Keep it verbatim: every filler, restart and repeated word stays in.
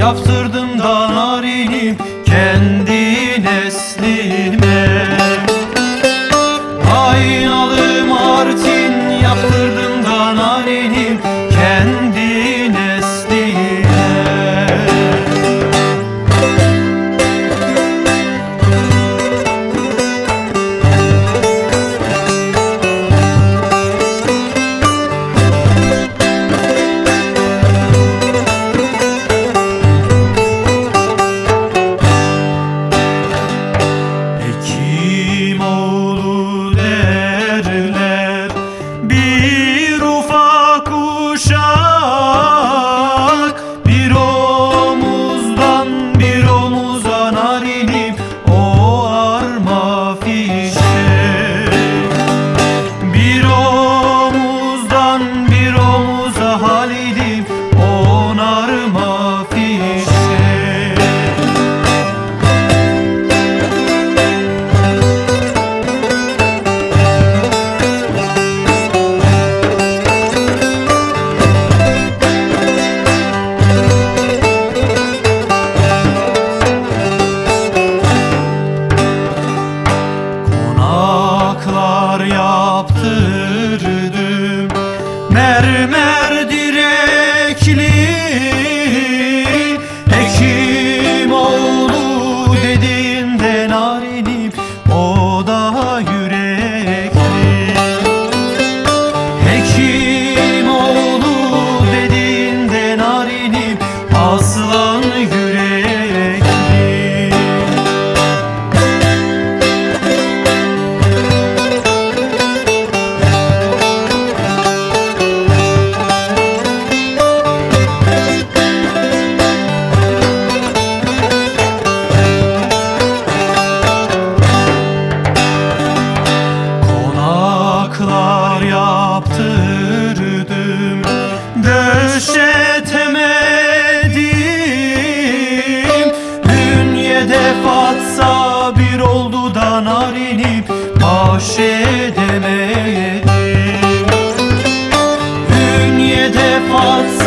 yaptırdım da narinim kendi neslime. Aynalı martin yaptırdım da narinim kendi nesline. Bir ufak uşak, bir omuzdan bir omuza narinim o arma fişek. Bir omuzdan bir omuza halilim o narma fişek. Yaptırdım mermer direkli, Hekimoğlu dediğinde narinim o da yürekli. Hekimoğlu dediğinde narinim aslan yürekli. Yaptırdım, döşetemedim. Bünyede fatsa bir oldu da narinim baş edemedim. Bünyede fatsa